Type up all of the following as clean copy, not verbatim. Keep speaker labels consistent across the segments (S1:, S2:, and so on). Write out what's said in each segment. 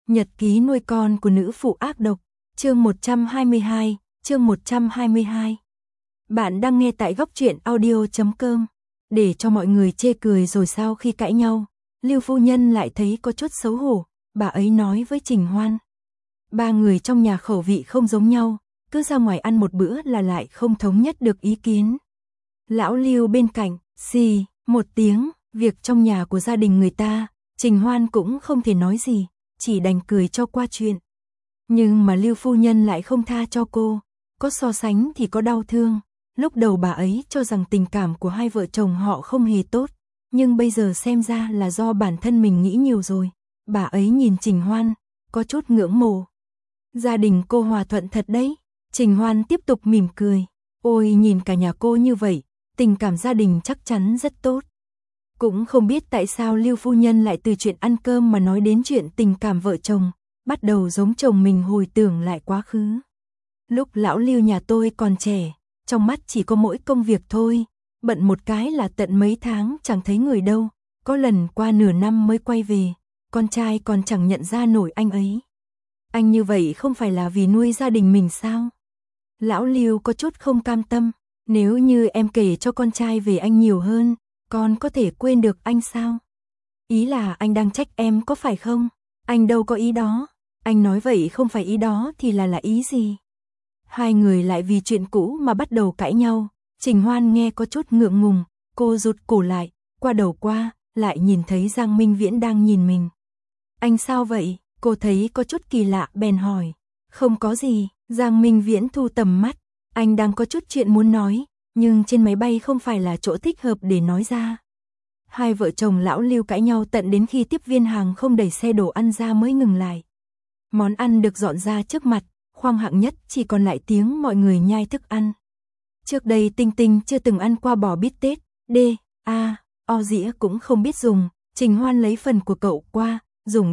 S1: Nhật ký nuôi con của nữ phụ ác độc, chương 122, chương 122. Bạn đang nghe tại góc truyện audio.com. Để cho mọi người chê cười rồi sau khi cãi nhau, Lưu phu nhân lại thấy có chút xấu hổ, bà ấy nói với Trình Hoan. Ba người trong nhà khẩu vị không giống nhau, cứ ra ngoài ăn một bữa là lại không thống nhất được ý kiến. Lão Lưu bên cạnh, xì, một tiếng, việc trong nhà của gia đình người ta, Trình Hoan cũng không thể nói gì, chỉ đành cười cho qua chuyện. Nhưng mà Lưu phu nhân lại không tha cho cô, có so sánh thì có đau thương. Lúc đầu bà ấy cho rằng tình cảm của hai vợ chồng họ không hề tốt, nhưng bây giờ xem ra là do bản thân mình nghĩ nhiều rồi. Bà ấy nhìn Trình Hoan, có chút ngưỡng mộ. Gia đình cô hòa thuận thật đấy. Trình Hoan tiếp tục mỉm cười. Ôi, nhìn cả nhà cô như vậy, tình cảm gia đình chắc chắn rất tốt. Cũng không biết tại sao Lưu phu nhân lại từ chuyện ăn cơm mà nói đến chuyện tình cảm vợ chồng, bắt đầu giống chồng mình hồi tưởng lại quá khứ. Lúc lão Lưu nhà tôi còn trẻ, trong mắt chỉ có mỗi công việc thôi, bận một cái là tận mấy tháng chẳng thấy người đâu, có lần qua nửa năm mới quay về, con trai còn chẳng nhận ra nổi anh ấy. Anh như vậy không phải là vì nuôi gia đình mình sao? Lão Lưu có chút không cam tâm, nếu như em kể cho con trai về anh nhiều hơn, con có thể quên được anh sao? Ý là anh đang trách em có phải không? Anh đâu có ý đó. Anh nói vậy không phải ý đó thì là ý gì? Hai người lại vì chuyện cũ mà bắt đầu cãi nhau. Trình Hoan nghe có chút ngượng ngùng, cô rụt cổ lại, qua đầu qua, lại nhìn thấy Giang Minh Viễn đang nhìn mình. Anh sao vậy? Cô thấy có chút kỳ lạ bèn hỏi. Không có gì, Giang Minh Viễn thu tầm mắt, anh đang có chút chuyện muốn nói, nhưng trên máy bay không phải là chỗ thích hợp để nói ra. Hai vợ chồng lão Lưu cãi nhau tận đến khi tiếp viên hàng không đẩy xe đồ ăn ra mới ngừng lại. Món ăn được dọn ra trước mặt, khoang hạng nhất chỉ còn lại tiếng mọi người nhai thức ăn. Trước đây Tinh Tinh chưa từng ăn qua bò bít tết, o dĩa cũng không biết dùng, Trình Hoan lấy phần của cậu qua, dùng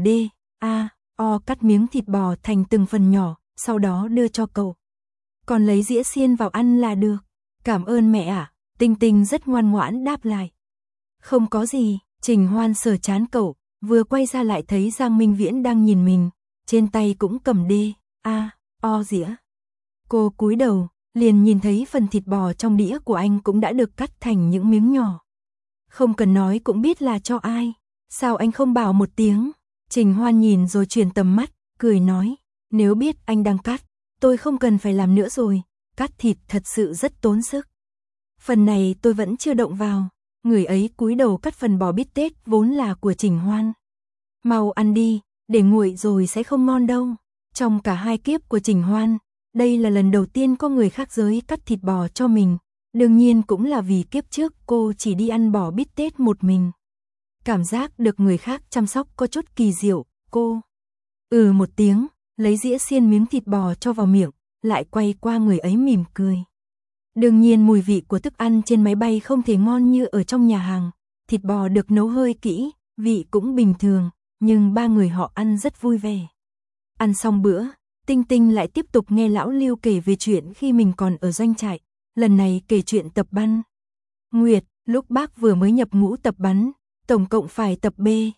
S1: o cắt miếng thịt bò thành từng phần nhỏ, sau đó đưa cho cậu. Còn lấy dĩa xiên vào ăn là được. Cảm ơn mẹ ạ, Tinh Tinh rất ngoan ngoãn đáp lại. Không có gì, Trình Hoan sờ trán cậu, vừa quay ra lại thấy Giang Minh Viễn đang nhìn mình, trên tay cũng cầm o dĩa. Cô cúi đầu, liền nhìn thấy phần thịt bò trong đĩa của anh cũng đã được cắt thành những miếng nhỏ. Không cần nói cũng biết là cho ai, sao anh không bảo một tiếng? Trình Hoan nhìn rồi chuyển tầm mắt, cười nói, nếu biết anh đang cắt, tôi không cần phải làm nữa rồi, cắt thịt thật sự rất tốn sức. Phần này tôi vẫn chưa động vào. Người ấy cúi đầu cắt phần bò bít tết vốn là của Trình Hoan. Mau ăn đi, để nguội rồi sẽ không ngon đâu. Trong cả hai kiếp của Trình Hoan, đây là lần đầu tiên có người khác giới cắt thịt bò cho mình. Đương nhiên cũng là vì kiếp trước cô chỉ đi ăn bò bít tết một mình. Cảm giác được người khác chăm sóc có chút kỳ diệu, cô một tiếng, lấy dĩa xiên miếng thịt bò cho vào miệng, lại quay qua người ấy mỉm cười. Đương nhiên mùi vị của thức ăn trên máy bay không thể ngon như ở trong nhà hàng, thịt bò được nấu hơi kỹ, vị cũng bình thường, nhưng ba người họ ăn rất vui vẻ. Ăn xong bữa, Tinh Tinh lại tiếp tục nghe lão Lưu kể về chuyện khi mình còn ở doanh trại, lần này kể chuyện tập bắn. Nguyệt, lúc bác vừa mới nhập ngũ tập bắn, tổng cộng phải tập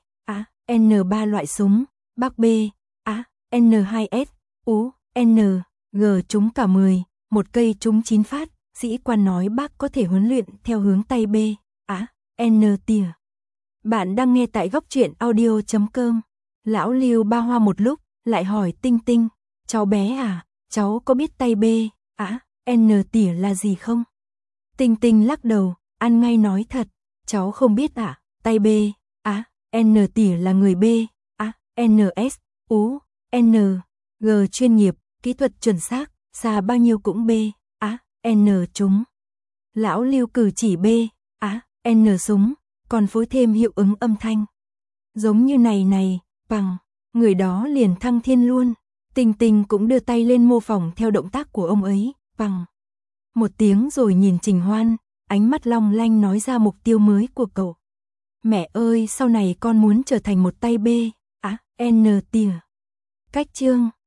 S1: N3 loại súng, bác N2S, N, G trúng cả 10, một cây trúng 9 phát, sĩ quan nói bác có thể huấn luyện theo hướng tay N tỉa. Bạn đang nghe tại góc truyện audio.com. Lão Lưu ba hoa một lúc, lại hỏi Tinh Tinh, cháu bé à, cháu có biết tay N tỉa là gì không? Tinh Tinh lắc đầu, ăn ngay nói thật, cháu không biết tay N tỉa là người NS, N, G chuyên nghiệp, kỹ thuật chuẩn xác, xa bao nhiêu cũng N trúng. Lão Lưu cử chỉ N súng, còn phối thêm hiệu ứng âm thanh. Giống như này, bằng, người đó liền thăng thiên luôn. Tinh Tinh cũng đưa tay lên mô phỏng theo động tác của ông ấy, bằng. Một tiếng rồi nhìn Trình Hoan, ánh mắt long lanh nói ra mục tiêu mới của cậu. Mẹ ơi, sau này con muốn trở thành một tay N tỉa. Cách chương